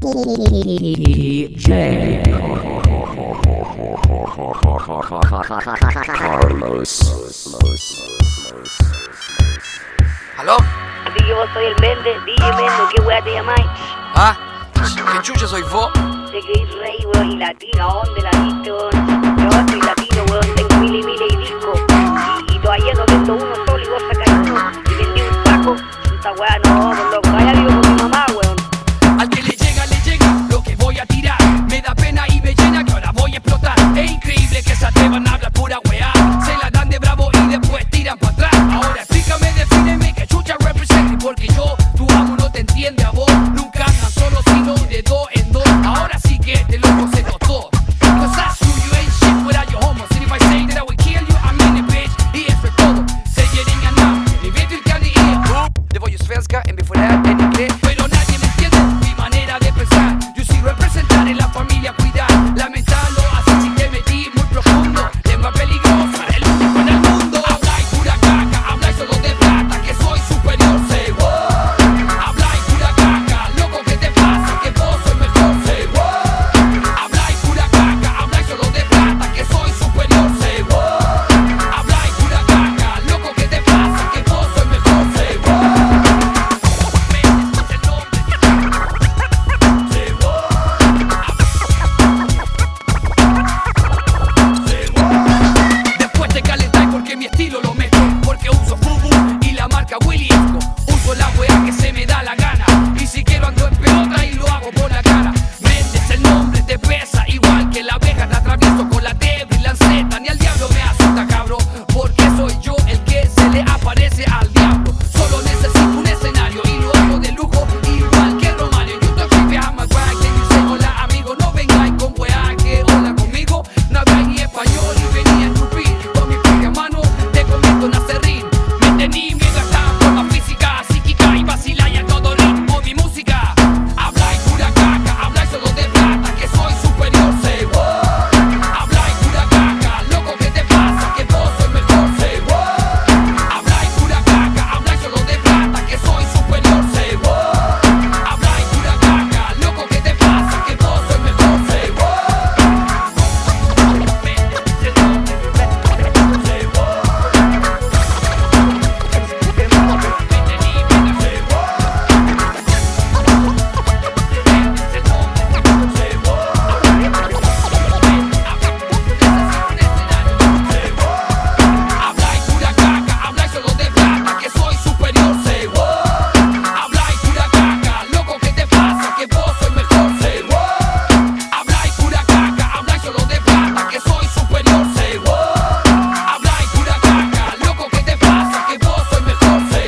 DJ Carlos. ¿Aló? Así que vos soy el Mende, DJ Mendo, ¿qué weá te llamáis? ¿Ah? ¿Qué chucha soy vos? Te creís rey, weón, y latino, ¿a dónde la viste, weón? Yo soy latino, weón, tengo miles y miles de discos. Y todavía no vendo uno solo y vos sacáis uno. Y vendí un saco, esta weá no, por loco, vaya vivo con mi mamá, weón. Al que le llega lo que voy a tirar. Me da pena y me llena que ahora voy a explotar. Es increíble que se atrevan a hablar pura weá. Se la dan de bravo y después tiran para atrás. Ahora explícame, defíneme que chucha represente. Porque yo, tu amo no te entiende a vos. Nunca andan solo sino de dos en dos. Ahora sí que te lo concedo todo. Cause I sue you ain't shit without your homos. And if I say that I would kill you, I mean it, bitch. Y eso es todo. Säger inga namn, ni vet vilka ni är. Det var ju svenska, en vi får lära en inglés. Pero nadie me entiende mi manera de pensar. Yo sí representar en la familia, cuidar, lamentarlo, así si te metí muy profundo. Lengua peligrosa, el único en el mundo. Habláis pura caca, habláis solo de plata, que soy superior, say what. Habláis pura caca, loco, ¿qué te pasa? Que vos soy mejor, say what. Habláis pura caca, habláis solo de plata, que soy superior, say what. Habláis pura caca, loco, ¿qué te pasa? Que vos soy mejor, say what. Después te calentáis porque mi estilo lo meto. Porque uso Fubu y la marca Willy Esco. Uso la weá que se me da la gana. Y si quiero ando en pelota y lo hago por la cara. Mendes el nombre te pesa igual que la abeja. Te atravieso con la Debra y lanceta. Ni al diablo me asusta, cabro. Porque soy yo el que se le aparece al diablo. Solo necesito un escenario y lo hago de lujo igual que Romario. You don't keep behind my back. Then you say hola amigo. No vengáis con weá que hola conmigo. No habláis ni español y venía a escupir. Con mi propia mano te convierto en acerrín. Me tení miedo a esta forma física, psíquica y vaciláis a todo ritmo mi música. Habláis pura caca, habláis solo de plata, que soy superior, say what. Habláis pura caca, loco, ¿qué te pasa? Que vos soy mejor, say what. Habláis pura caca, habláis solo de plata, que soy superior, say what. Habláis pura caca, loco, ¿qué te pasa? Que vos soy mejor, say what. Habláis pura caca, habláis solo de plata, que soy superior, say what. Habláis pura caca, loco, ¿qué te pasa? Que vos soy mejor, say what. Habláis pura caca, habláis solo de plata, que soy superior, say what. Habláis pura caca, loco, ¿qué te pasa? Que vos soy mejor, say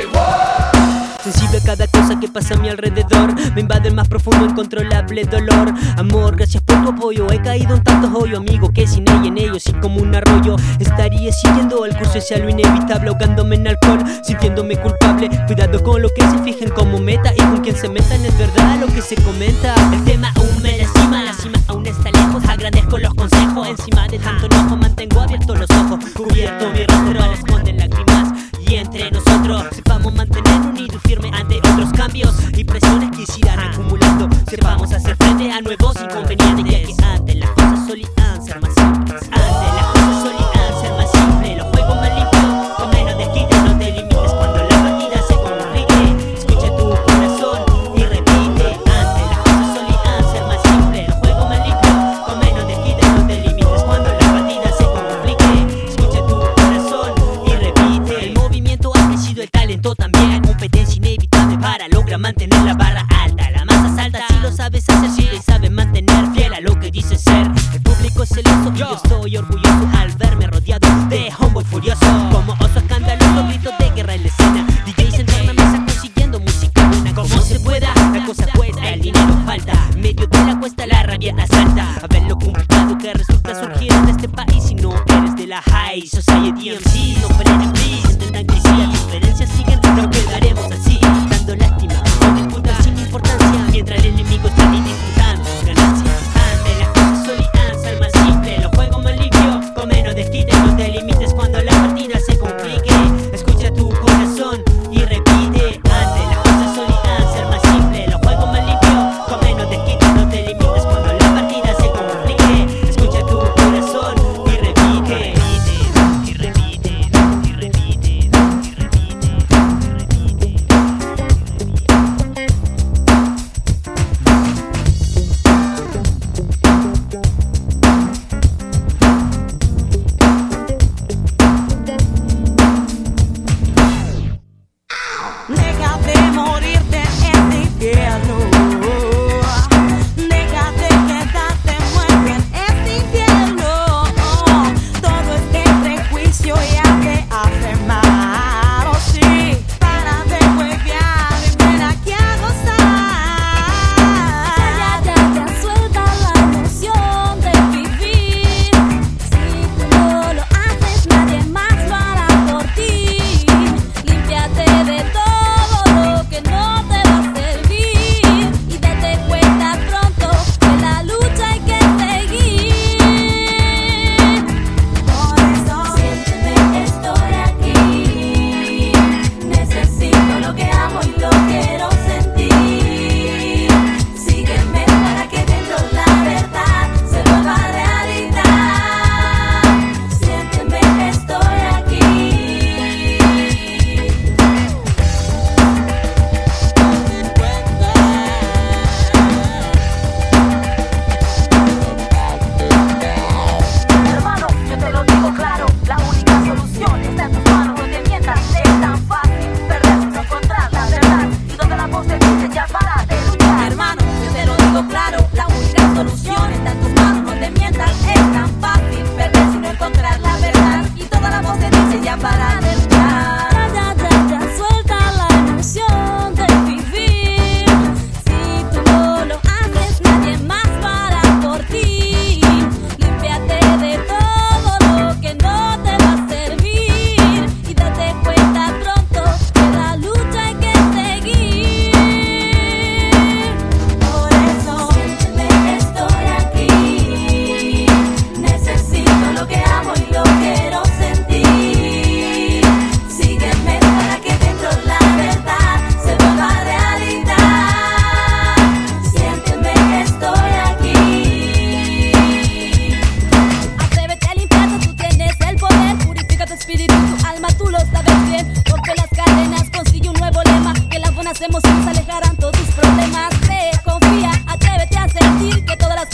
what. Sensible a cada cosa que pasa a mi alrededor. Me invade el más profundo, incontrolable dolor. Amor, gracias por tu apoyo. He caído en tantos hoyos, amigo, que sin ella en ellos y como un arroyo estaría siguiendo el curso hacia lo inevitable, ahogándome en alcohol, sintiéndome culpable. Cuidado con lo que se fijen como meta y con quien se metan, es verdad lo que se comenta. El tema aún me lastima, la cima aún está lejos. Agradezco los consejos, encima de tanto enojo mantengo abiertos los ojos. Cubierto mi rostro, al esconden lágrimas. Y entre nosotros sepamos mantener unido y firme ante otros cambios y presiones que se irán acumulando. Sepamos hacer frente a nuevos inconvenientes, ya que antes las cosas solían ser más simples. Antes las cosas solían ser más simples. Los juegos más limpios, con menos desquite. No te limites cuando la partida se complique. Escucha tu corazón y repite. Antes las cosas solían ser más simples. Los juegos más limpios, con menos desquite. No te limites cuando la partida se complique. Escucha tu corazón y repite. El movimiento ha crecido, el talento también. Competencia inevitable para lograr mantener la barra alta. La masa salta si lo sabes hacer, si le sabes mantener fiel a lo que dices ser. El público es celoso y yo estoy orgulloso al verme rodeado de homeboy furioso. Como oso escandaloso, gritos de guerra en la escena. DJs en la mesa consiguiendo música buena como se pueda. La cosa cuesta, el dinero falta. En medio de la cuesta la rabia asalta. A ver lo complicado que resulta surgir en este país si no eres de la high society MC. No frenen, please, intentan que si las diferencias siguen, no quedaremos así, dando lástima, con disputas sin importancia, mientras el enemigo está disfrutando sus ganancias. Antes las cosas solían ser más simples, los juegos más limpios, con menos desquite. No te limites cuando la partida se complique. Escucha tu corazón y repite. Antes las cosas solían ser más simples, los juegos más limpios, con menos desquite.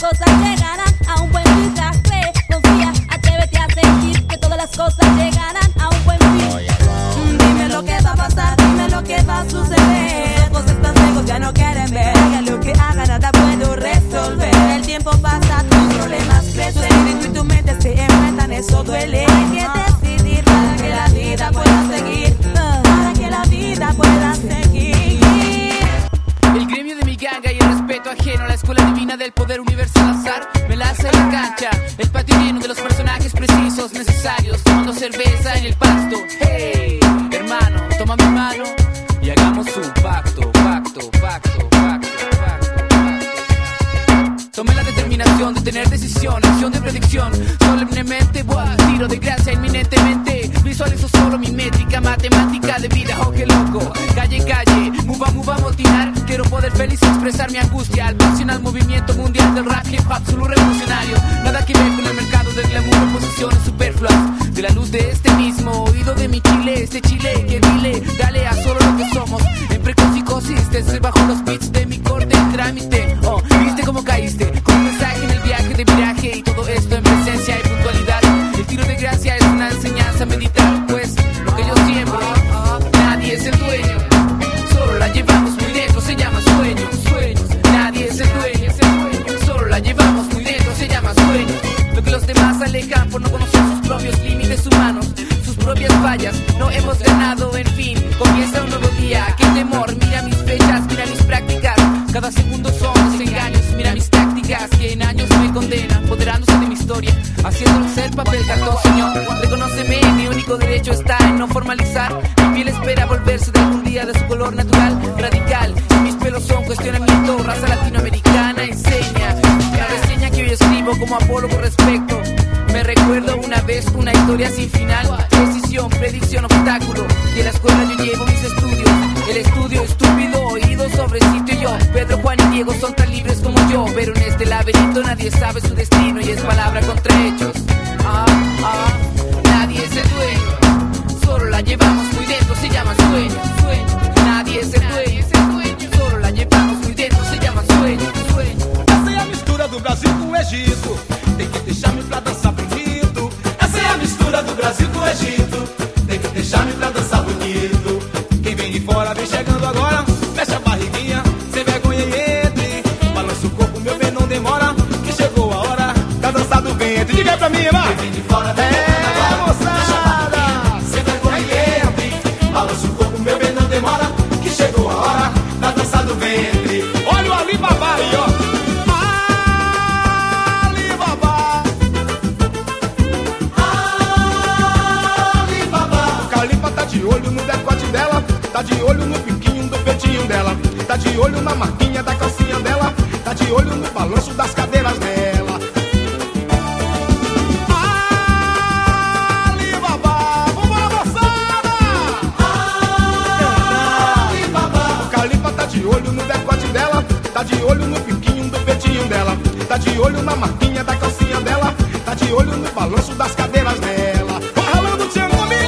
cosas llegarán a un buen fin. Ya cree, confía, atrévete a sentir que todas las cosas llegarán a un buen fin. Dime lo que va a pasar, dime lo que va a suceder. Cosas tan lejos ya no quieren ver. Haga lo que haga, nada puedo resolver. El tiempo pasa, tus problemas crecen. Tu espíritu y tu mente se enfrentan, eso duele. Hay que decidir para que la vida pueda seguir. Para que la vida pueda seguir. El gremio de mi ganga y el respeto ajeno, la escuela divina del poder universal azar me la hace la cancha, el patio lleno de los personajes precisos necesarios, tomando cerveza en el pasto. Hey, hermano, toma mi mano y hagamos un pacto, pacto, pacto, pacto, pacto, pacto. Tomé la determinación de tener decisión, acción de predicción, solemnemente, buah, tiro de gracia inminentemente. Visualizo solo mi métrica matemática de vida, oh que loco. Calle, calle, muva, motinar. Quiero poder feliz expresar mi angustia al paso al movimiento mundial del rap hip hop solo revolucionario. Nada que ver con el mercado del glamour o posiciones superfluas. De la luz de este mismo oído de mi Chile, este Chile que dile, dale a solo lo que somos. En precocicosis, desde bajo los beats de mi corte en trámite. Oh, viste cómo caíste, con un mensaje en el viaje de viraje y todo esto en presencia y puntualidad. El tiro de gracia es una enseñanza a meditar, pues lo que yo siembro, nadie es el dueño, solo la llevamos muy dentro, se llama sueño, sueños. Nadie es el dueño, solo la llevamos muy dentro, se llama sueño. Lo que los demás alejan por no conocer sus propios límites humanos, sus propias fallas, no hemos ganado, en fin, comienza un nuevo día. Qué temor, mira mis fechas, mira mis prácticas, cada segundo son desengaños, mira mis tácticas que en años me condenan, apoderándose de mi historia, haciéndolo ser papel cartón, señor. Reconóceme, mi único derecho está en no formalizar. Mi piel espera volverse de algún día de su color natural, radical. Mis pelos son cuestionamiento, raza latinoamericana enseña. La reseña que hoy escribo como Apolo con respecto. Me recuerdo una vez una historia sin final, decisión, predicción, obstáculo. Y en la escuela yo llevo mis estudios, el estudio estúpido, oído sobre sitio yo. Pedro, Juan y Diego son tan libres como yo, pero en este laberinto nadie sabe su destino y es palabra contra hechos. Nadie es el dueño, solo la llevamos muy dentro, se llama sueño, sueño. Nadie es el dueño, solo la llevamos muy dentro, se llama sueño, sueño. Essa é a mistura do Brasil com o Egito, tem que deixar-me pra dançar bonito. Essa é a mistura do Brasil com o Egito, tem que deixar-me pra dançar bonito. Quem vem de fora vem chegando agora, fecha a barriguinha, sem vergonha e entre. Balança o corpo, meu bem, não demora, que chegou a hora da dança do ventre. Diga aí pra mim, vai! Quem vem de fora vem chegando agora, fecha a barriguinha, sem vergonha e entre. Balança o corpo, meu bem, não demora, que chegou a hora da dança do ventre. Olha o Alibaba aí, ó. De olho no decote dela, tá de olho no piquinho do peitinho dela, tá de olho na marquinha da calcinha dela, tá de olho no balanço das cadeiras dela. Alibaba, vambora moçada! Alibaba. O Calipa tá de olho no decote dela, tá de olho no piquinho do peitinho dela, tá de olho na marquinha da calcinha dela, tá de olho no balanço das cadeiras dela. Vai ralando o tchan comigo!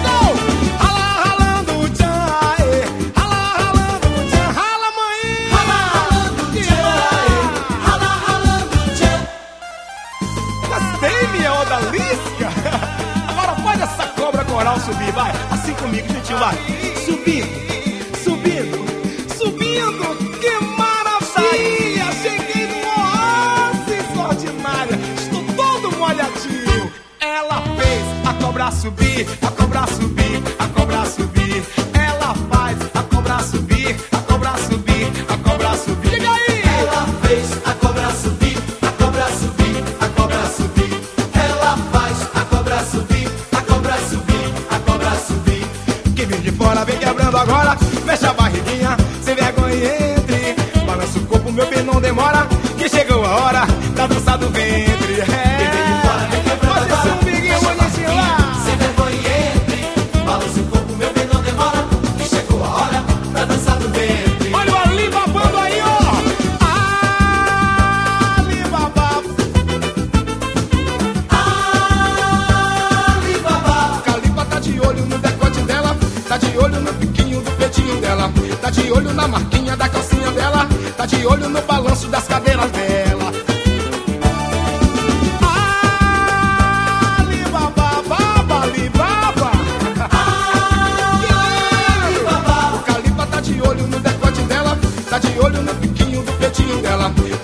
Agora pode essa cobra coral subir, vai. Assim comigo, gentil, vai. Subindo, subindo, subindo. Que maravilha! Cheguei no oásis ordinária. Estou todo molhadinho. Ela fez a cobra subir, a cobra subir, a cobra subir. Ela faz a cobra subir, a cobra subir, a cobra subir. Diga aí! Ela fez a cobra subir, a cobra subir, a cobra subir. Ela faz a cobra subir, a cobra subir, a cobra subir. Quem vem de fora vem quebrando agora, fecha a barriguinha, sem vergonha e entre. Balança o corpo, meu bem, não demora, que chegou a hora da dança do ventre. Quem vem de fora vem quebrando agora, fecha a barriguinha, sem vergonha e entre. Balança o corpo, meu bem, não demora, que chegou a hora da dança do ventre. Olha o Alibaba aí, ó! Tá de olho no piquinho do peitinho dela, tá de olho na marquinha da calcinha dela, tá de olho no balanço das cadeiras dela.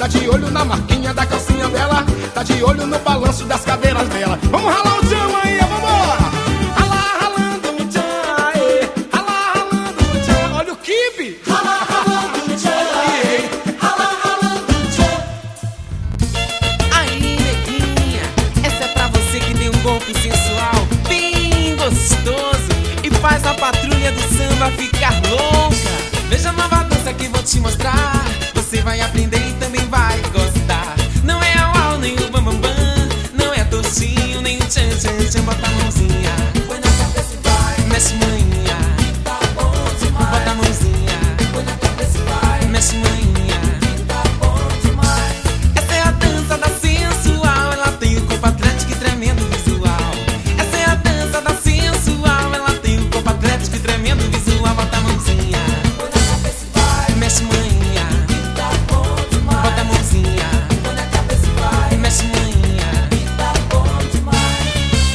tá de olho na marquinha da calcinha dela, tá de olho no balanço das cadeiras dela. Vamos ralar o tchan aí, vambora! Ralar, ralando o tchan, aê! Ralar, ralando o tchan, olha o kibe! Ralar, ralando o tchan, aê! Ralar, ralando o tchan. Aí, neguinha, essa é pra você que tem um corpo sensual bem gostoso e faz a patrulha do samba ficar louca. Veja a nova dança que vou te mostrar, você vai aprender e também vai gostar. Não é au-au, nem o bam-bam-bam, não é tocinho, nem o tchan-tchan-tchan. Bota a mãozinha, põe na cabeça e vai, mexe manhinha, tá bom demais. Bota a mãozinha, põe na cabeça e vai, mexe manhinha, tá bom demais. Essa é a dança da sensual, ela tem o corpo atlético e tremendo visual. Essa é a dança da sensual, ela tem o corpo atlético e tremendo visual. Bota a mãozinha, põe na cabeça e vai, mexe manhinha, tá bom demais. Bota a mãozinha, põe na cabeça e vai, mexe manhinha, tá bom demais.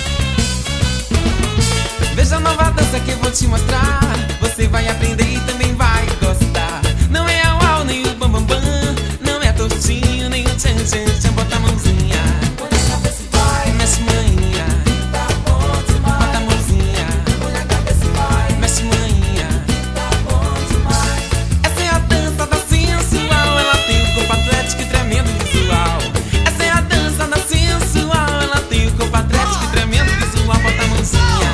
Veja a nova dança que eu vou te mostrar, você vai aprender e também vai gostar. Não é au-au, nem o bam-bam-bam, não é tocinho, nem o tchan-tchan-tchan. Bota a mãozinha, põe na cabeça e vai, mexe manhinha, tá bom demais. Bota a mãozinha, põe na cabeça e vai, mexe manhinha, tá bom demais. Essa é a dança da sensual, ela tem o corpo atlético e tremendo visual. Essa é a dança da sensual, ela tem o corpo atlético e tremendo visual. Bota a mãozinha.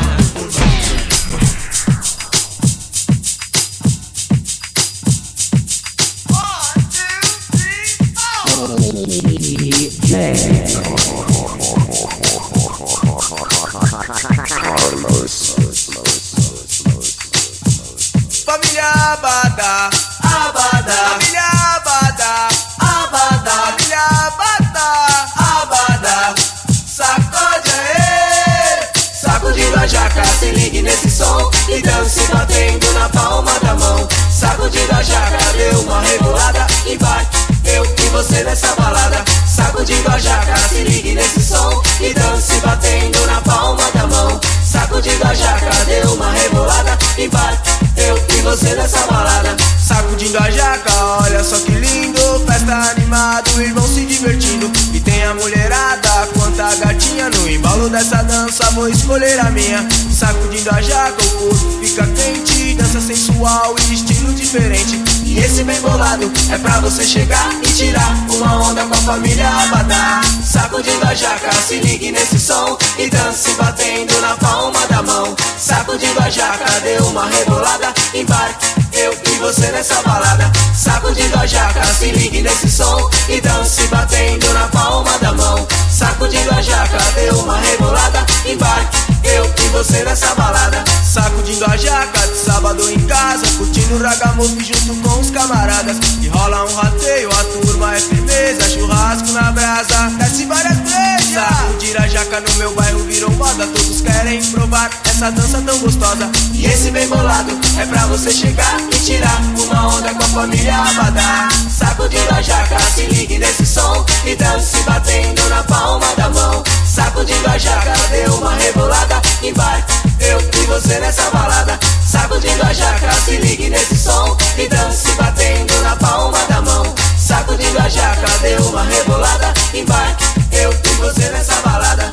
Família Abada, Abada. Família Abada, Abada. Família Abada, Abada. Sacode aê, sacudindo a jaca, se ligue nesse som e dance batendo na palma da mão. Sacudindo a jaca, deu uma rebolada e vai, eu e você nessa balada. Sacudindo a jaca, se ligue nesse som e dance batendo na palma da mão. Sacudindo a jaca, deu uma rebolada e vai, eu e você nessa balada. Sacudindo a jaca, olha só que lindo, festa animado, irmão se divertindo. E tem a mulherada, quanta gatinha no embalo dessa dança, vou escolher a minha. Sacudindo a jaca, o corpo fica quente, dança sensual e estilo diferente. E esse bem bolado é pra você chegar e tirar uma onda com a família Abada. Sacudindo a jaca, se ligue nesse som e dance batendo na palma da mão. Sacudindo a jaca, deu uma rebolada e vai, eu e você nessa balada. Sacudindo a jaca, se ligue nesse som e dance batendo na palma da mão. Sacudindo a jaca, deu uma rebolada e vai, eu e você nessa balada. Sacudindo a jaca de sábado em casa, curtindo o ragamuffin junto com os camaradas. E rola um rateio, a turma é firmeza, churrasco na brasa, desce várias vezes. Sacudir a jaca no meu bairro virou moda, todos querem provar essa dança tão gostosa. E esse bem bolado é pra você chegar e tirar uma onda com a família Abada. Sacudindo a jaca, se ligue nesse som e dance batendo na palma da mão. Sacudindo a jaca, deu uma rebolada e vai, eu e você nessa balada. Sacudindo a jaca, se ligue nesse som e dance batendo na palma da mão. Sacudindo a jaca, deu uma rebolada e vai, eu e você nessa balada.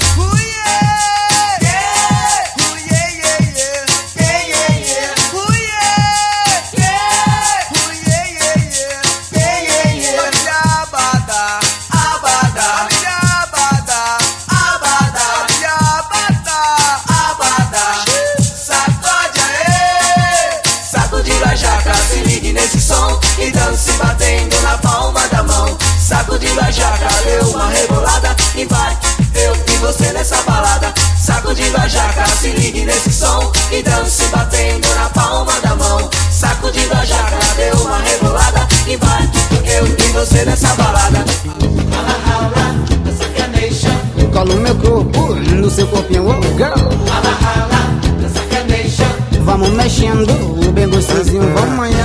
E dance batendo na palma da mão. Sacudindo a jaca, deu uma rebolada e vai, eu e você nessa balada. Sacudindo a jaca, se ligue nesse som e dance batendo na palma da mão. Sacudindo a jaca, deu uma rebolada e vai, eu e você nessa balada. Colo meu corpo no seu corpinho, oh girl. Vamos mexendo, bem gostosinho, vamos amanhã.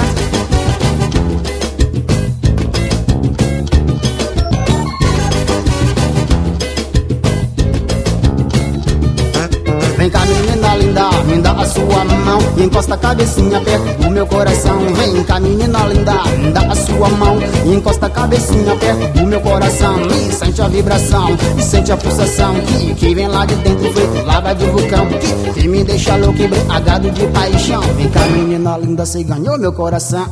Vem cá menina linda, me dá a sua mão e encosta a cabecinha perto do meu coração. Vem cá, menina linda, dá a sua mão e encosta a cabecinha perto do meu coração. E sente a vibração, e sente a pulsação que vem lá de dentro feito lava de vulcão, que me deixa louco, embriagado de paixão. Vem cá, menina linda, cê ganhou meu coração.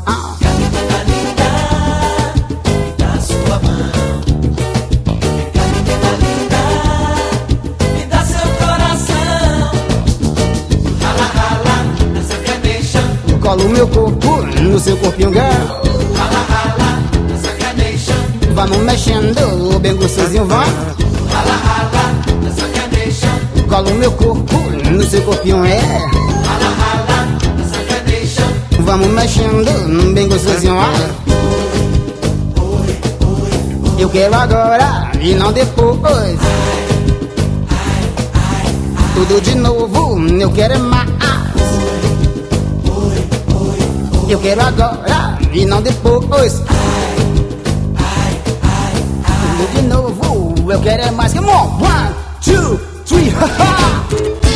Colo meu corpo no seu corpinho, girl. Vamos mexendo bem gostosinho, vai. Colo meu corpo no seu corpinho, é. Vamos mexendo bem gostosinho, vai. Eu quero agora e não depois. Tudo de novo, eu quero é mais. Eu quero agora e não depois. Tudo de novo, eu quero é mais. Come on, 1, 2, 3, haha.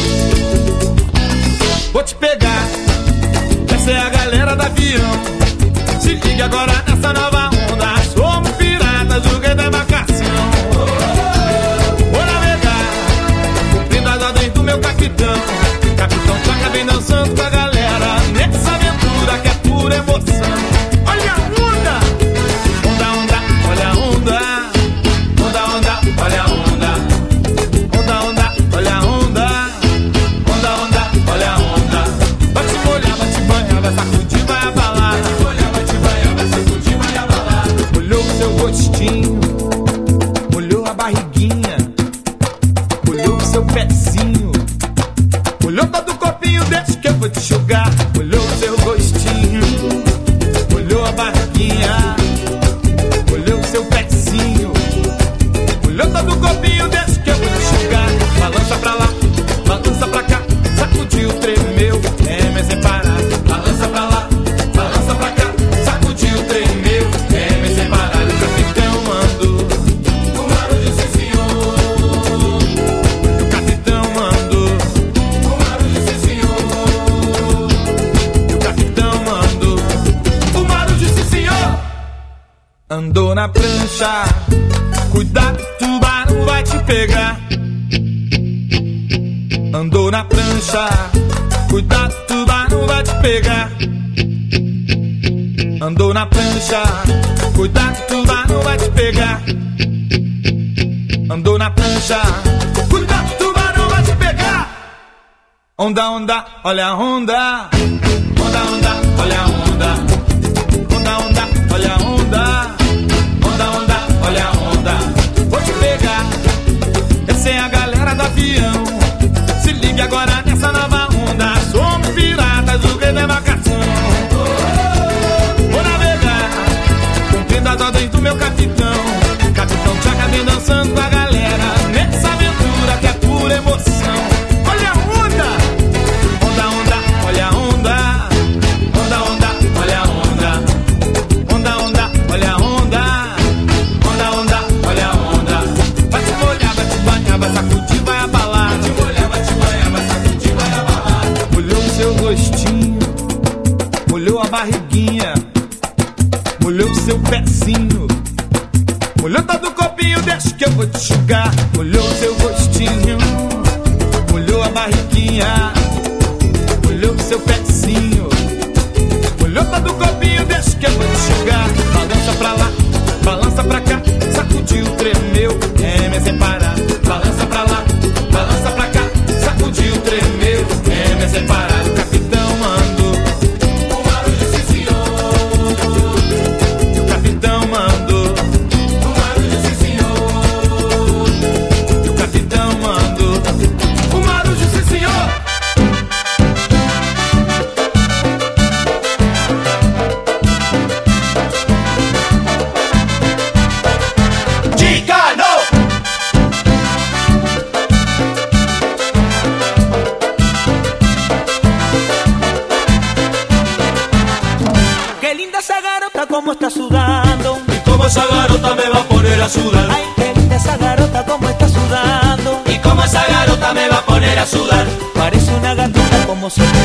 Vou te pegar, essa é a galera do avião. Se liga agora nessa nova onda. Somos piratas do que da embarcação. Vou navegar, cumprindo as ordens do meu capitão. Capitão Tchaca vem dançando com a galera nessa aventura que é pura emoção. Olha a onda, onda, onda, olha a onda. Onda, onda, olha a onda. Onda, onda, olha a onda. Onda, onda, olha a onda. Vai te molhar, vai te banhar, vai sacudir, vai abalar. Vai te molhar, vai te banhar, vai sacudir, vai abalar. Molhou o seu rostinho, molhou a barriguinha, molhou o seu pezinho, molhou todo o corpinho, deixa que eu vou te jogar. Molhou o seu rostinho, molhou a barriguinha, molhou o seu pezinho, molhou todo o corpinho, deixa que eu vou te jogar. Balança pra lá, balança pra cá, sacudiu, tremeu, é sem parar. Balança pra lá, balança pra cá, sacudiu, tremeu, é sem parar. O capitão mandou o barulho, sim senhor. O capitão mandou o barulho, sim senhor. O capitão mandou o barulho, sim senhor. Andou na prancha, cuidado, tubarão vai te pegar. Andou na prancha, cuidado, tubarão vai te pegar. Andou na prancha, cuidado, tubarão vai te pegar. Andou na prancha, cuidado, tubarão vai te pegar. Onda, onda, olha a onda. Onda, onda, olha a onda. Onda, onda, olha a onda. Onda, onda, olha a onda. Vou te pegar, essa é a galera do avião. Se ligue agora nessa nova onda. Somos piratas do que da embarcação. Vou navegar, cumprindo as ordens do meu capitão. Capitão Tchaca vem dançando com a galera nessa aventura que é pura emoção. Olha a onda, onda, onda, olha a onda. Onda, onda, olha a onda. Onda, onda, olha a onda. Onda, onda, olha a onda. Vai te molhar, vai te banhar, vai sacudir, vai abalar. Vai te molhar, vai te banhar, vai sacudir, vai abalar. Molhou o seu rostinho, molhou a barriguinha, molhou o seu pezinho, molhou todo o copinho, deixa que eu vou te enxugar. Molhou o seu rostinho, molhou a barriguinha, molhou o seu pezinho, molhou todo o copinho, deixa que eu vou te enxugar. Balança pra lá, balança pra cá, sacudiu, tremeu, é sem parar. Balança pra lá, balança pra cá, sacudiu, tremeu, é sem parar. O capitão mandou o barulho, sim senhor. O capitão mandou o barulho, sim senhor. O capitão mandou o barulho, sim senhor. Qué linda esa garota, como está sudando. Y como esa garota me va a poner a sudar. Ay, qué linda esa garota, como está sudando. Y como esa garota me va a poner a sudar. Parece una gatita como se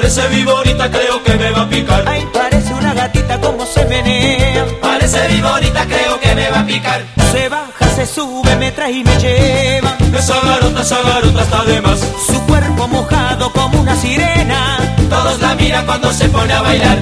Parece viborita, creo que me va a picar. Ay, parece una gatita como se menea. Parece viborita, creo que me va a picar. Se baja, se sube, me trae y me lleva. Esa garota está de más. Su cuerpo mojado como una sirena. Todos la miran cuando se pone a bailar.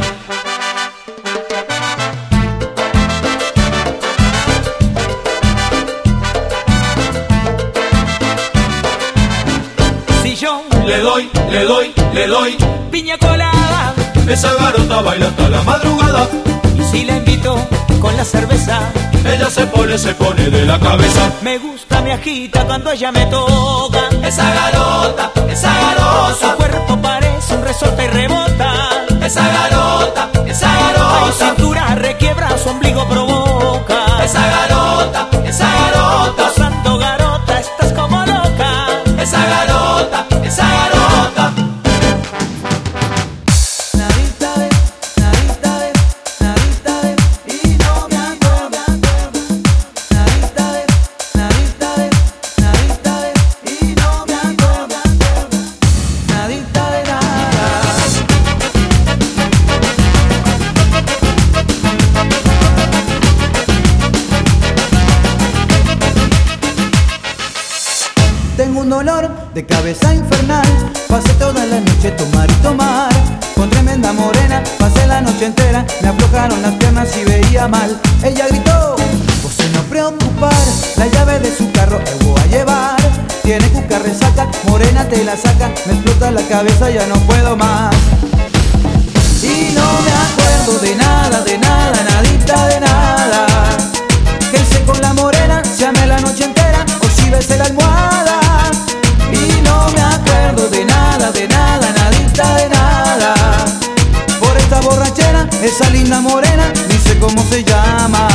Si yo le doy piña colada, esa garota baila hasta la madrugada. y si la invito con la cerveza, Ella se pone de la cabeza. me gusta, me agita cuando ella me toca. Esa garota, Su cuerpo parece un resorte y rebota. esa garota, Ay, cintura requiebra, su ombligo provoca. esa garota, Gozando garota, estás como loca. esa garota. Nadita ve, y no me acuerdo. Nadita ve, y no me acuerdo. Nadita de nada. Tengo un dolor de cabeza infernal. Pasé toda la noche tomar y tomar. Con tremenda morena pasé la noche entera. Me aflojaron las piernas y veía mal. Ella gritó, vos no preocupar. La llave de su carro te voy a llevar. Tiene cuca resaca, morena te la saca. Me explota la cabeza, ya no puedo más. Y no me acuerdo de nada, nadita de nada. Que hice con la morena, se amé la noche entera. O si besé la almohada. Y no me acuerdo de nada, nadita de nada. Por esta borrachera, esa linda morena, ni sé cómo se llama.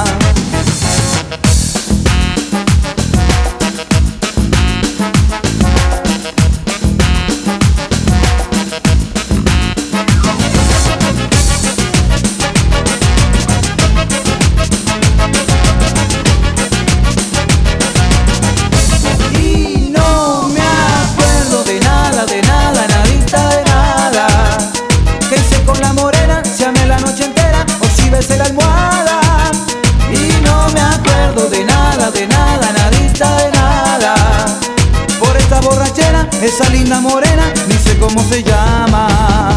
Y no me acuerdo de nada, nadita de nada. Que hice con la morena, se amé la noche entera. O si besé la almohada. Y no me acuerdo de nada, nadita de nada. Por esta borrachera, esa linda morena, ni sé cómo se llama.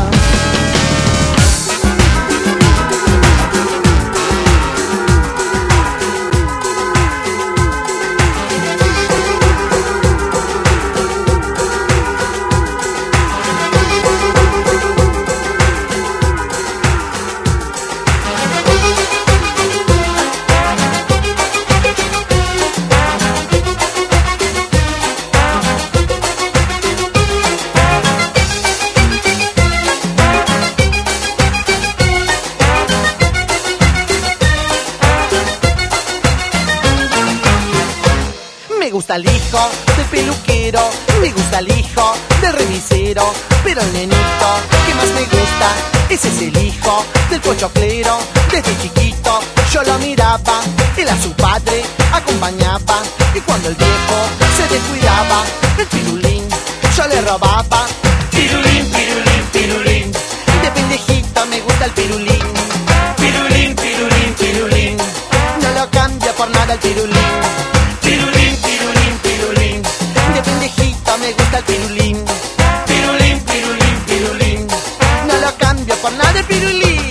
Me gusta el hijo del peluquero, me gusta el hijo del remisero, pero el nenito que más me gusta, ese es el hijo del pochoclero. Desde chiquito yo lo miraba, él a su padre acompañaba, y cuando el viejo se descuidaba, el pirulín yo le robaba. Pirulín, pirulín, pirulín. De pendejito me gusta el pirulín. Pirulín, pirulín, pirulín. No lo cambio por nada el pirulín. Pirulín, pirulín, pirulín. De pendejito me gusta el pirulín. Pirulín, pirulín, pirulín. No lo cambio por nada el pirulín.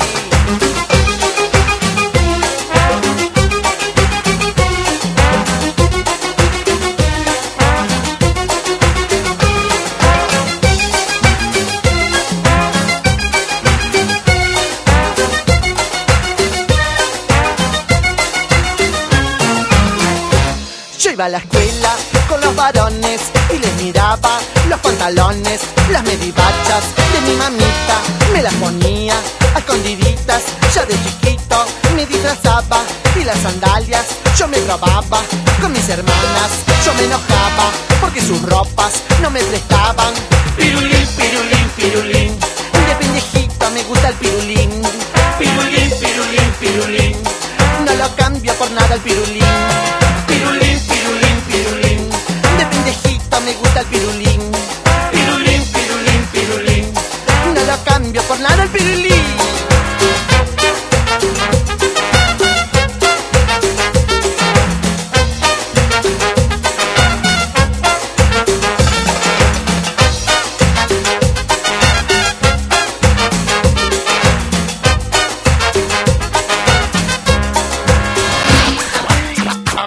Yo iba a la escuela con los varones y les miraba los pantalones, las medibachas de mi mamita. Me las ponía a escondiditas, yo de chiquito me disfrazaba, y las sandalias yo me probaba. Con mis hermanas yo me enojaba porque sus ropas no me prestaban. Pirulín, pirulín, pirulín. De pendejito me gusta el pirulín. Pirulín, pirulín, pirulín. No lo cambio por nada el pirulín. Pirulín, pirulín, pirulín. De pendejito me gusta el pirulín. Pirulín, pirulín, pirulín. No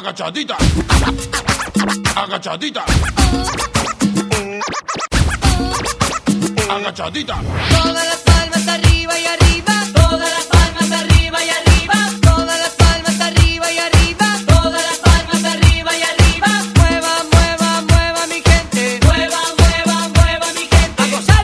agachadita, agachadita, agachadita. Todas las palmas arriba y arriba, todas las palmas arriba y arriba, todas las palmas arriba y arriba, todas las palmas arriba y arriba. Mueva, mueva, mueva mi gente, mueva, mueva, mueva mi gente. A gozar.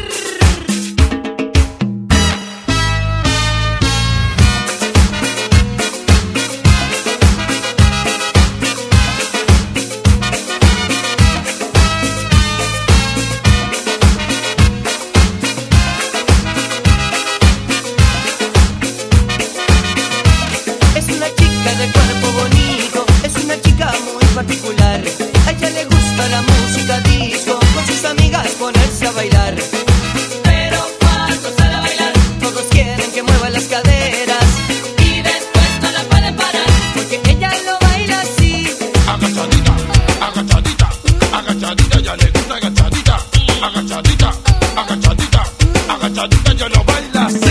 Es una chica de cuerpo bonito, es una chica muy particular. A ella le gusta la música disco, con sus amigas ponerse a bailar. Pero cuando sale a bailar, todos quieren que mueva las caderas y después no la pueden parar, porque ella lo baila así. Agachadita, agachadita, agachadita, ya le gusta agachadita, agachadita, agachadita, agachadita, ya lo baila así.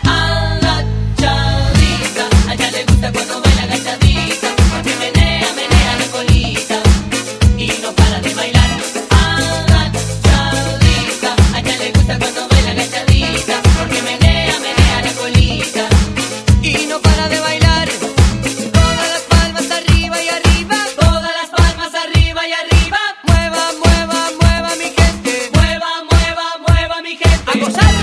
Agachadita, a ella le gusta cuando baila agachadita, porque menea, menea la colita y no para de bailar. Agachadita, a ella le gusta cuando baila agachadita, porque menea, menea la colita y no para de bailar. Todas las palmas arriba y arriba, todas las palmas arriba y arriba. Mueva, mueva, mueva mi gente, mueva, mueva, mueva mi gente. A gozar.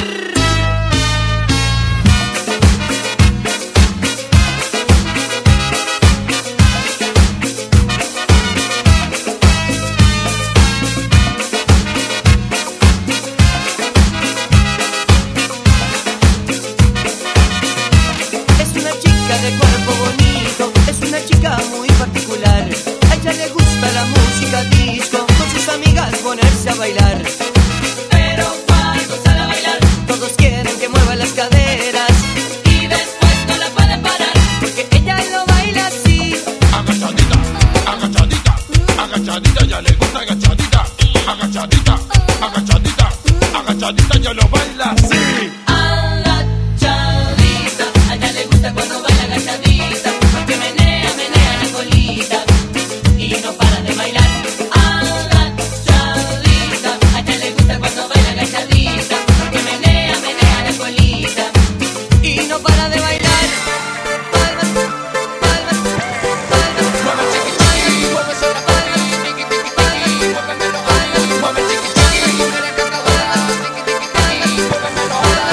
Es una chica de cuerpo bonito, es una chica muy particular. A ella le gusta la música disco, con sus amigas ponerse a bailar. Pero cuando sale a bailar, todos quieren que mueva las caderas y después no la pueden parar, porque ella lo baila así. Agachadita, agachadita, agachadita, ya le gusta agachadita, agachadita, agachadita, agachadita, ya lo baila así. Agachadita, a ella le gusta cuando baila agachadita, porque menea, menea la colita y no para de bailar. Agachadita, a ella le gusta cuando baila agachadita, porque menea, menea la colita y no para de bailar. Palmas, palmas, palmas. Mueve chiqui chiqui, mueve sola papi, tiqui tiqui tiqui, muévemelo ahí. Mueve chiqui chiqui, mujer encantadora, tiqui tiqui tiqui, muévemelo ahora.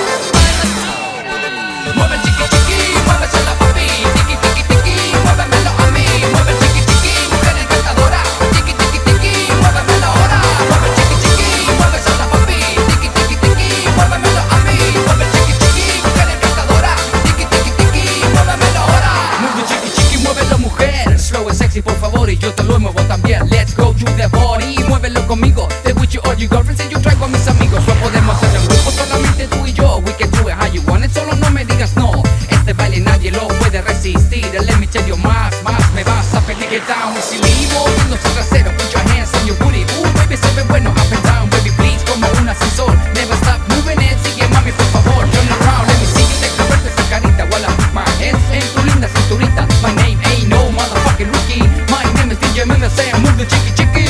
Mueve chiqui chiqui, mueve sola papi, tiqui tiqui tiqui, muévemelo a mí. Mueve chiqui chiqui, mujer encantadora, tiqui tiqui tiqui, muévemelo ahora. Mueve chiqui chiqui, mueve sola papi, tiqui tiqui tiqui, muévemelo a mí. Mueve chiqui chiqui, mujer encantadora, tiqui tiqui tiqui, muévemelo ahora. Mueve chiqui chiqui, muévelo mujer, slow and sexy por favor y yo te lo muevo también. Let's go to the body, muévelo conmigo. Te with you all your girlfriends y yo traigo a mis amigos. No podemos hacer un grupo solamente tú y yo. We can do it how you want it, solo no me digas no. Este baile nadie lo puede resistir. Let me tell you más, me vas a pedir get down. Y si vivo moviendo su trasero, put your hands on your booty. Baby, se ve bueno up and down, baby please, como un ascensor. Never stop moving it, sigue mami por favor. Turn around, let me see you, deja verte esa carita. While I put my hands en tu linda cinturita. My name ain't no motherfucking rookie. My name is DJ Miller saying move the chiqui chiqui.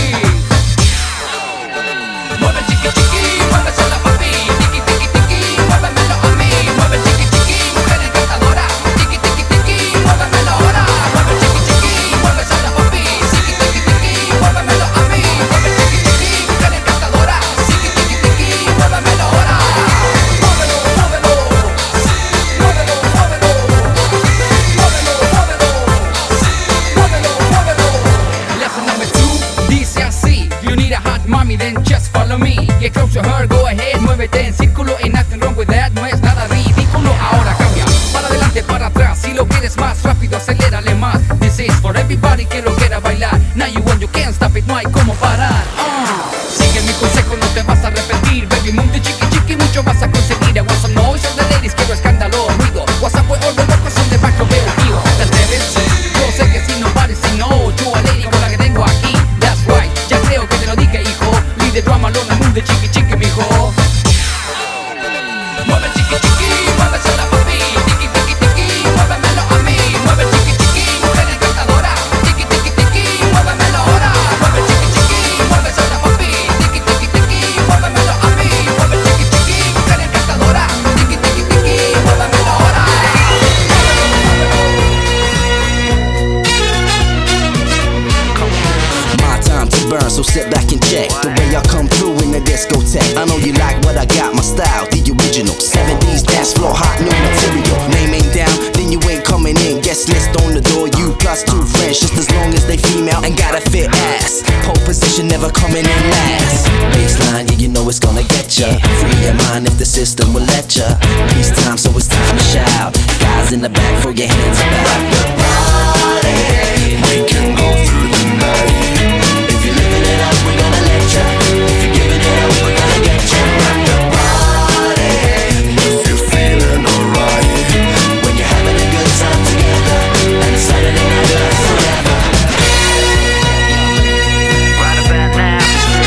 Mueve chiqui chiqui, mueve sola papi, tiqui tiqui tiqui, muévemelo a mí. Mueve chiqui chiqui, mujer encantadora, tiqui tiqui tiqui, muévemelo ahora. Mueve chiqui chiqui, mueve sola papi, tiqui tiqui tiqui, muévemelo a mí. Mueve chiqui chiqui, mujer encantadora, tiqui tiqui tiqui, muévemelo ahora. Muévelo, muévelo, muévelo, muévelo, muévelo, muévelo, muévelo, muévelo. Lesson number 2, dice así. You need a hot mommy, then just follow me. Get close to her, go ahead, muévete en círculo. Ain't nothing wrong with that, no es nada ridículo. Ahora cambia, para adelante, para atrás. Si lo quieres más rápido, acelérale más. This is for everybody que lo quiera bailar. Now you want, you can't stop it, no hay como parar. Sigue mi consejo, no te vas a arrepentir. Baby, move the chiqui chiqui, mucho vas a conseguir. I want some noise of the ladies, quiero escándalo, ruido. WhatsApp fue all the locos son de back, lo veo, tío. ¿Te atreves? Yo sé que si no pares, si no, tú a lady con la que tengo aquí. That's right, ya creo que te lo dije, hijo. Leave the drama alone and move the chiqui chiqui, mijo. so sit back and check the way I come through in the discotheque. I know you like what I got, my style, the original 70s dance floor, hot new material. Name ain't down, then you ain't coming in. Guest list on the door, you plus 2 friends, just as long as they female and got a fit ass. Pole position never coming in last. Baseline, yeah, you know it's gonna get ya. Free your mind if the system will let ya. Peace time, so it's time to shout. Guys in the back, throw your hands about the party. We can go through the night. If you're living it up, we're gonna let ya. If you're giving it up, we're gonna get ya. Rock the party. If you're feeling alright, when you're having a good time together, and it's Saturday night lasts forever. Right about now,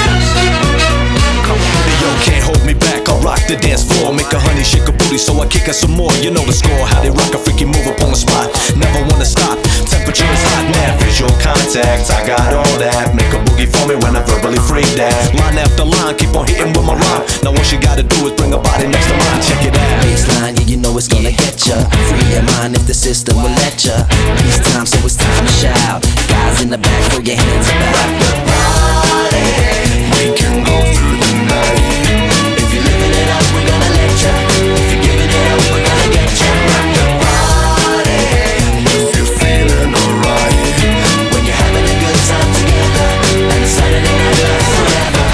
come on. Yo, can't hold me back. I'll rock the dance floor, make a honey shake a booty, so I kick her some more. You know the score, how they rock a freaky move up on the spot. Never wanna stop. Temperature is hot now, visual contact. I got all that. Make a boogie for me when I verbally freak that. Line after line, keep on hitting with my rhyme. Now what you gotta do is bring a body next to mine. Check it out. Baseline, yeah, you know it's gonna get ya. Free your mind if the system will let ya. Peace time, so it's time to shout. Guys in the back, throw your hands about the party. We can go through the night. If you're living it up, we're gonna let ya. If you're giving it up, we're gonna get ya. Rock the party. If you're feeling alright, when you're having a good time together, and Saturday night lasts forever.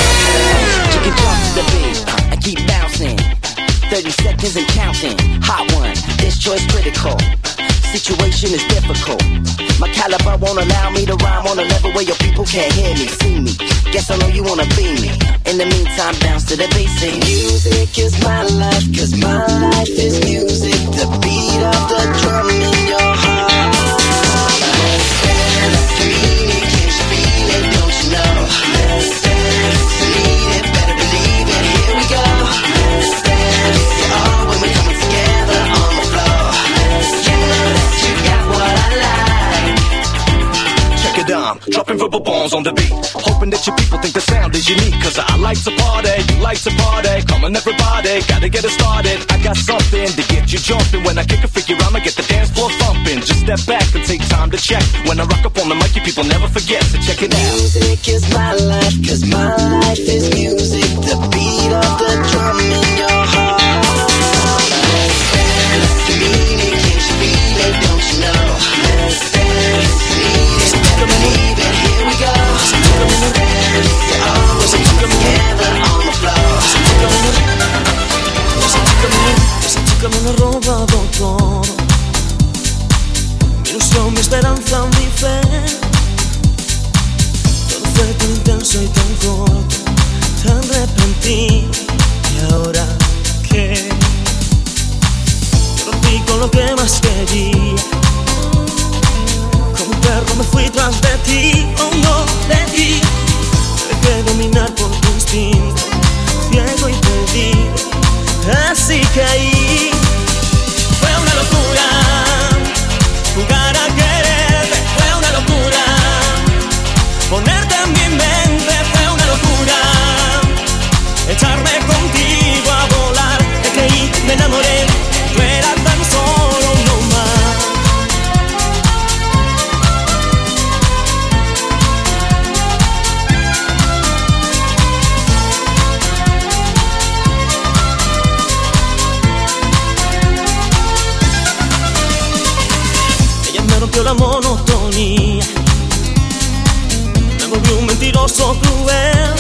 You can jump to the beat and keep bouncing. 30 seconds and counting. Hot one, this choice critical. Situation is difficult. My caliber won't allow me to rhyme on a level where your people can't hear me, see me. Guess I know you wanna be me. In the meantime, bounce to the basic. Music is my life, 'cause my life is music. The beat of the drum in your heart. Let's dance, communication, feel it, don't you know? Let's dance, need it, better believe it, here we go. Let's dance, yeah, oh, when we're coming together on the floor. You know that you got what I like. Check it out, dropping verbal bombs on the beat. Hoping that your people think the sound is unique. 'Cause I like to party, you like to party. Come on everybody, gotta get it started. I got something to get you jumping. When I kick a freaky rhyme, I get the dance floor thumping. Just step back and take time to check. When I rock up on the mic, you people never forget. So check it out. Music is my life, 'cause my life is music. The beat of the drum in your heart. Let's dance, communication, feel it, don't you know? Let's dance, need it, better believe it, here we go. Let's dance, yeah, oh, we're together on the floor. Sentí que me lo he robado todo. Mi ilusión, mi esperanza, mi fe. Todo fue tan intenso y tan corto, tan repentino. ¿Y ahora qué? Rompí con lo que más quería. Como un perro me fui tras de ti. Oh no, de ti. Me dejé dominar por tu instinto, ciego y perdido. Así caí. Fue una locura jugar a quererte. Fue una locura ponerte en mi mente. Fue una locura echarme contigo a volar. Te creí, me enamoré. Tú eras tan solo uno más. Rompió la monotonía, me volvió un mentiroso cruel.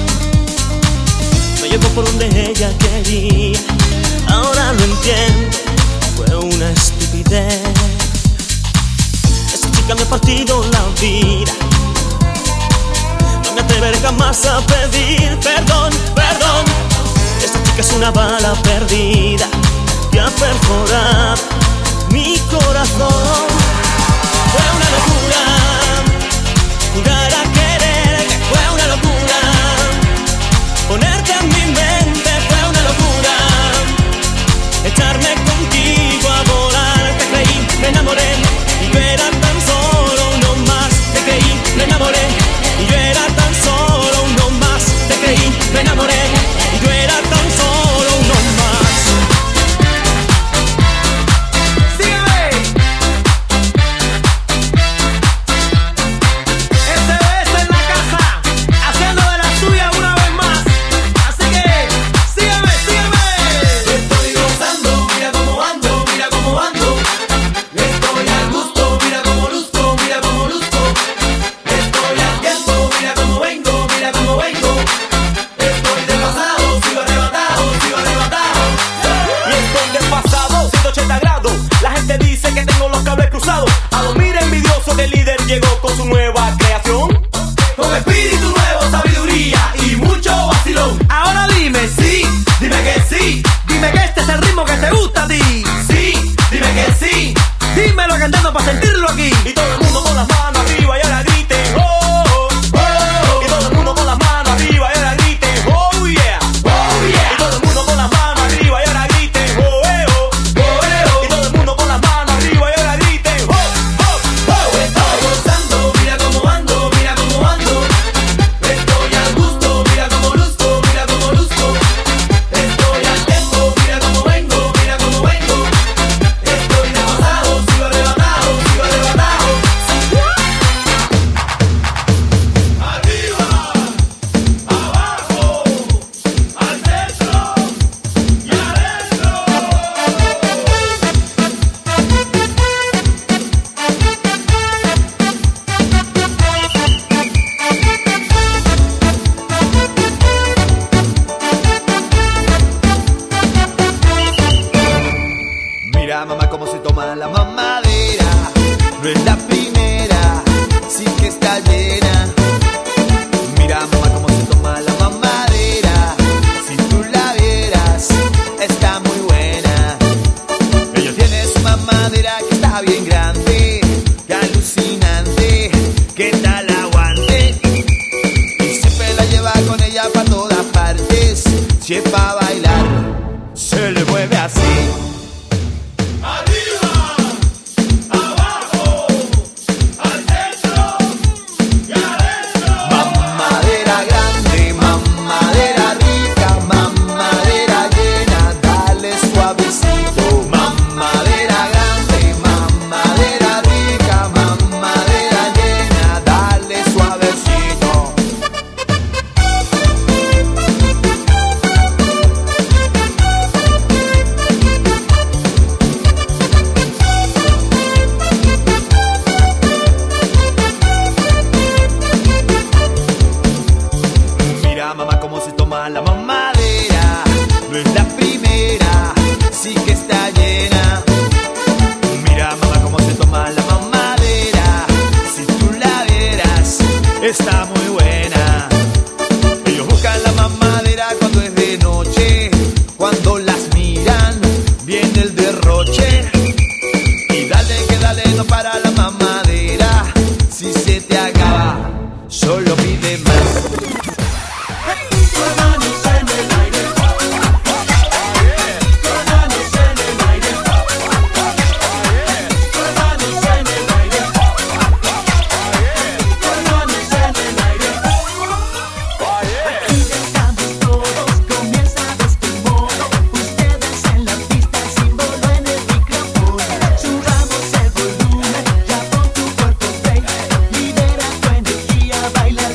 Me llevó por donde ella quería. Ahora lo entiendo, fue una estupidez. Esa chica me ha partido la vida. No me atreveré jamás a pedir perdón, perdón. Esta chica es una bala perdida que ha perforado mi corazón. Fue una locura jugar a quererte. Fue una locura ponerte en mi mente. Fue una locura echarme contigo a volar. Te creí, me enamoré y yo era tan solo uno más. Te creí, me enamoré y yo era tan solo uno más. Te creí, me enamoré y yo era tan solo uno más. llegó con su nueva creación. Con espíritu nuevo, sabiduría y mucho vacilón. Ahora dime sí, Dime que sí, dime que este es el ritmo que te gusta a ti. sí, dime que sí. Dímelo cantando para sentirlo aquí. Y todo el mundo con las manos arriba y ahora griten, oh, oh, oh. Y todo el mundo con las manos arriba y ahora griten, oh yeah, oh yeah. Y todo el mundo con las manos arriba y ahora griten, oh, oh, oh. Y todo el mundo con las manos arriba y ahora griten, oh, oh, oh. Estoy gozando, mira cómo ando, mira cómo ando. Estoy al gusto, mira cómo luzco, mira cómo luzco. Estoy al tempo, mira cómo vengo, mira cómo vengo. Estoy rebasado, sigo arrebatado, sigo arrebatado. Arriba, abajo, al centro y adentro. Mira mamá cómo se toma la mamadera. No es la primera, sí que está llena. Mira mamá cómo se toma la mamadera. Si tú la vieras, está muy buena. Ella tiene su mamadera que está bien grande, que alucinante, que tal aguante. Y siempre la lleva con ella para todas partes. Si es pa' bailar, se le mueve así. Mamadera grande, mamadera rica, mamadera llena, dale suavecito. Mamadera grande, mamadera rica, mamadera llena, dale suavecito. Mira mamá cómo se toma la mamadera. No es la primera, sí que está llena. Mira mamá cómo se toma la mamadera. Si tú la vieras, está muy buena. Ellos buscan la mamadera cuando es de noche. Cuando las miran, viene el derroche. Y dale que dale, no para la mamadera. Si se te acaba, solo pide más. Subamos el volumen, ya pon tu cuerpo, baby. Libera tu energía, baila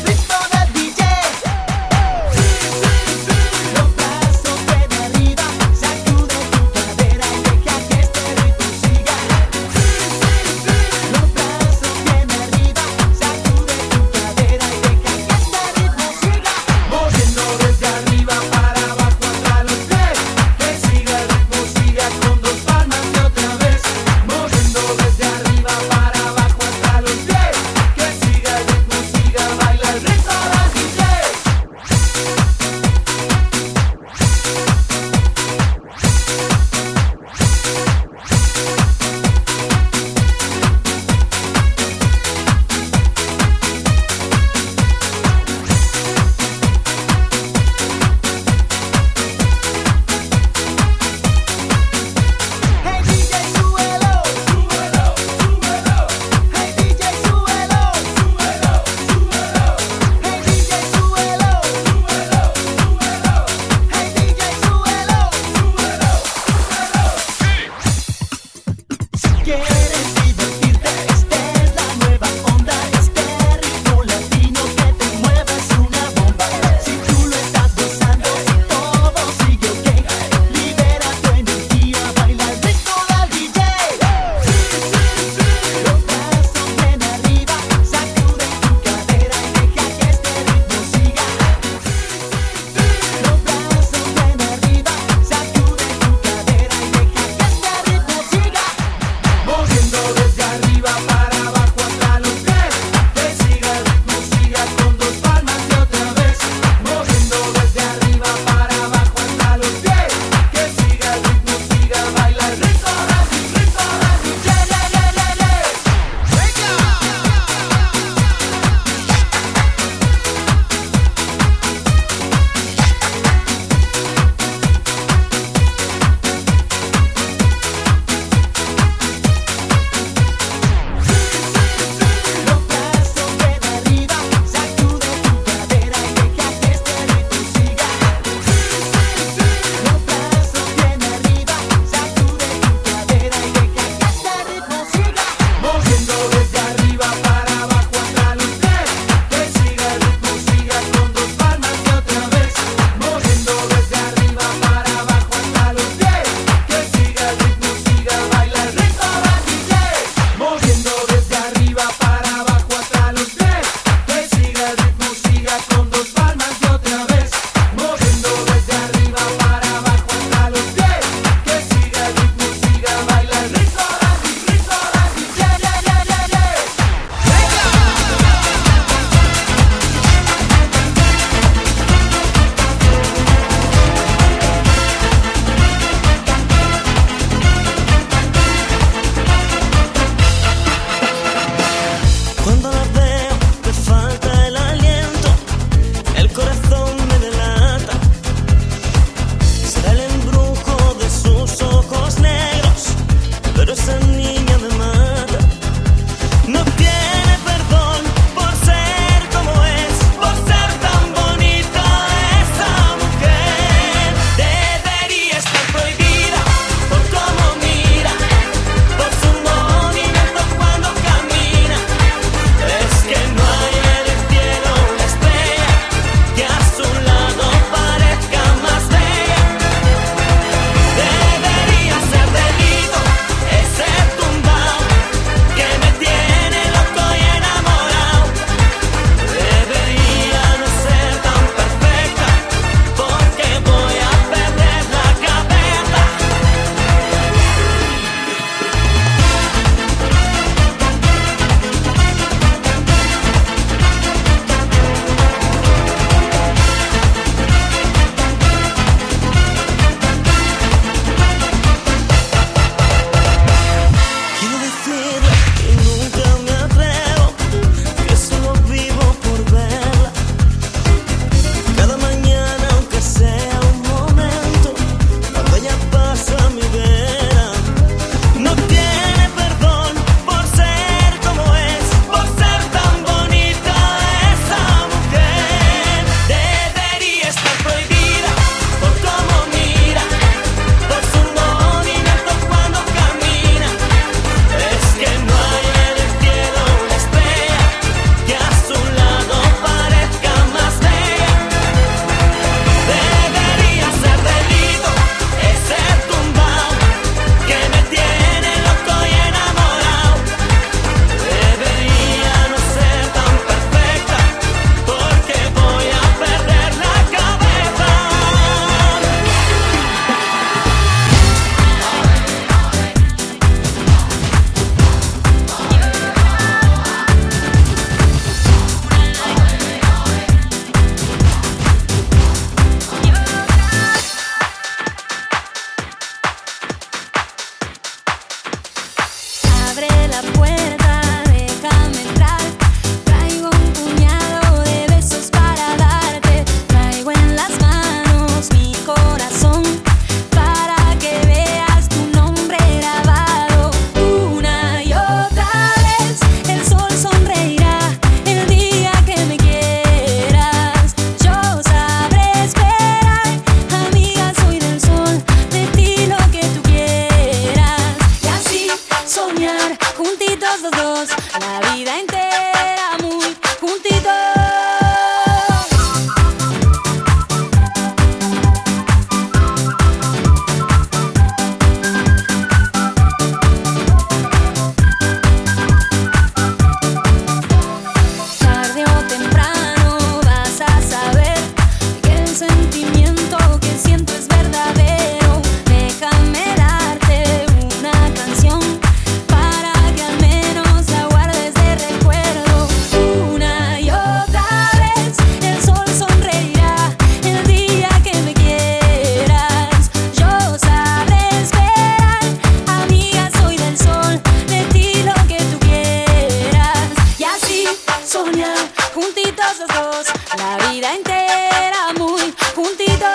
soñar, juntitos los dos, la vida entera muy juntitos.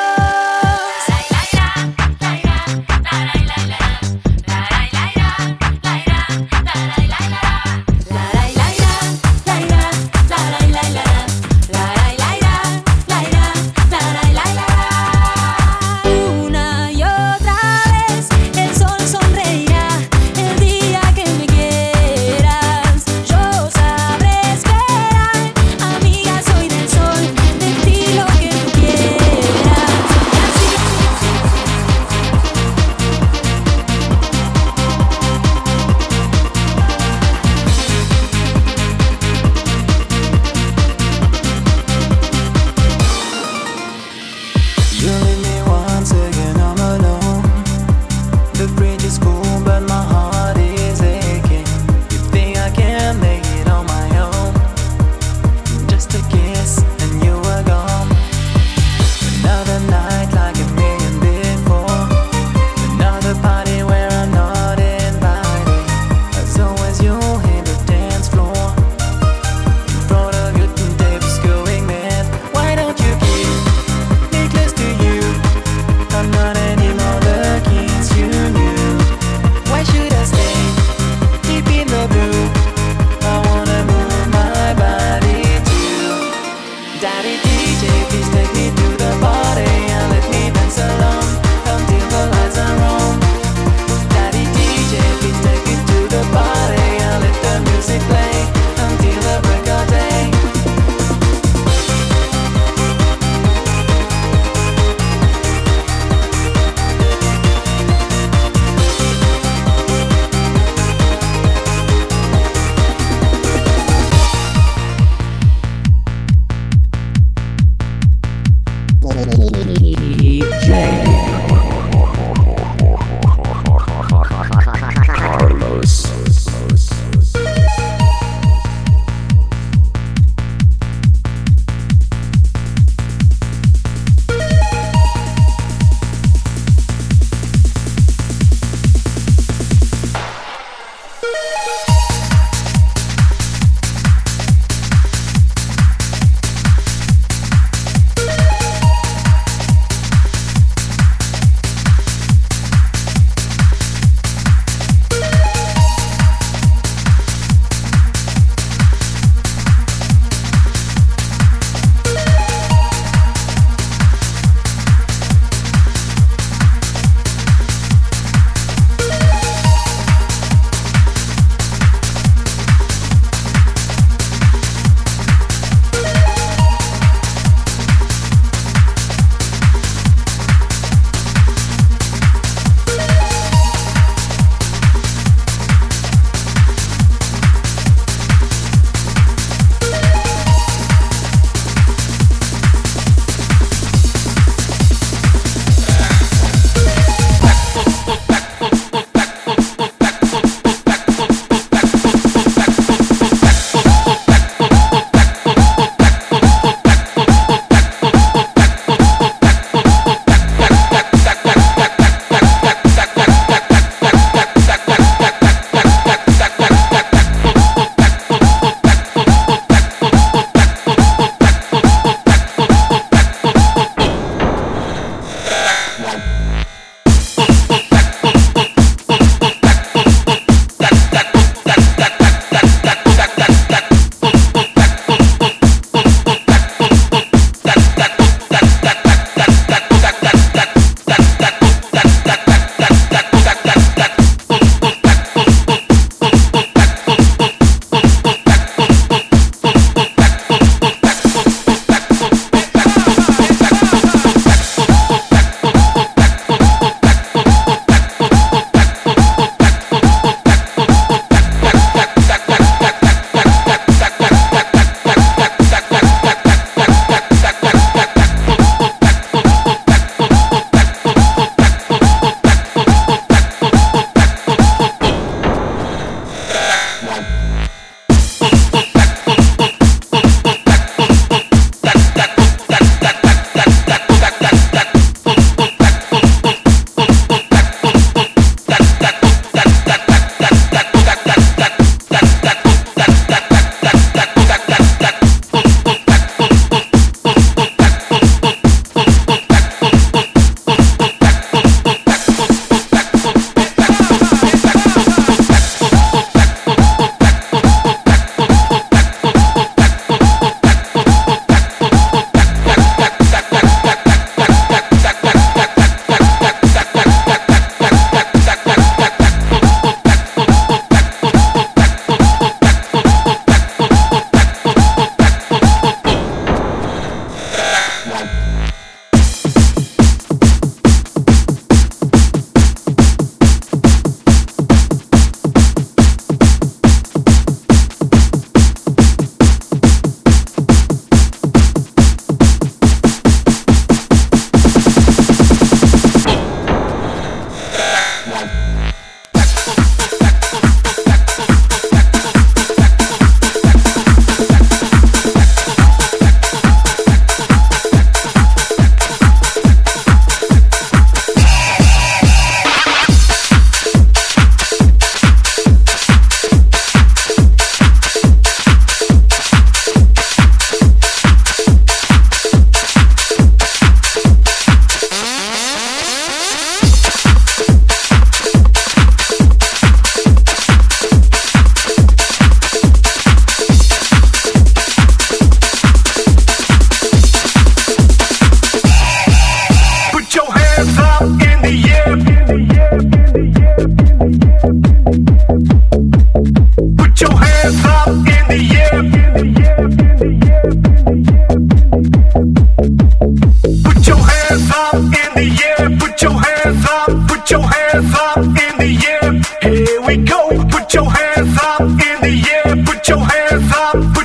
Una y otra vez el sol sonreirá el día que me quieras. Yo sabré esperar, amiga, soy del sol, de ti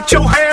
Put your hands